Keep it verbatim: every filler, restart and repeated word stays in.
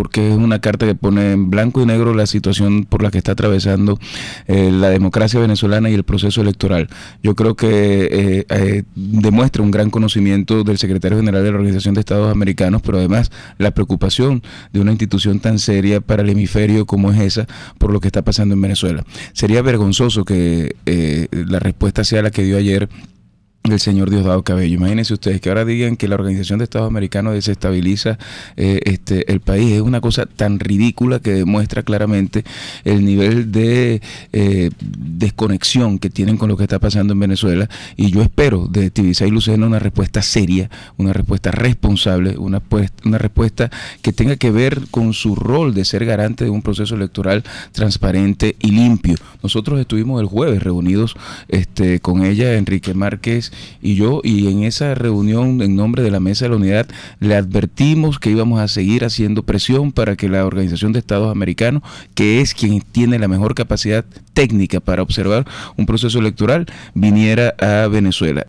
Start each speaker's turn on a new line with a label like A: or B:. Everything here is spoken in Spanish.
A: porque es una carta que pone en blanco y negro la situación por la que está atravesando eh, la democracia venezolana y el proceso electoral. Yo creo que eh, eh, demuestra un gran conocimiento del secretario general de la Organización de Estados Americanos, pero además la preocupación de una institución tan seria para el hemisferio como es esa por lo que está pasando en Venezuela. Sería vergonzoso que eh, la respuesta sea la que dio ayer el señor Diosdado Cabello. Imagínense ustedes que ahora digan que la Organización de Estados Americanos desestabiliza eh, este, el país. Es una cosa tan ridícula que demuestra claramente el nivel de eh, desconexión que tienen con lo que está pasando en Venezuela, y yo espero de Tibisay Lucena una respuesta seria, una respuesta responsable, una, pues, una respuesta que tenga que ver con su rol de ser garante de un proceso electoral transparente y limpio. Nosotros estuvimos el jueves reunidos este, con ella, Enrique Márquez y yo, y en esa reunión en nombre de la Mesa de la Unidad le advertimos que íbamos a seguir haciendo presión para que la Organización de Estados Americanos, que es quien tiene la mejor capacidad técnica para observar un proceso electoral, viniera a Venezuela.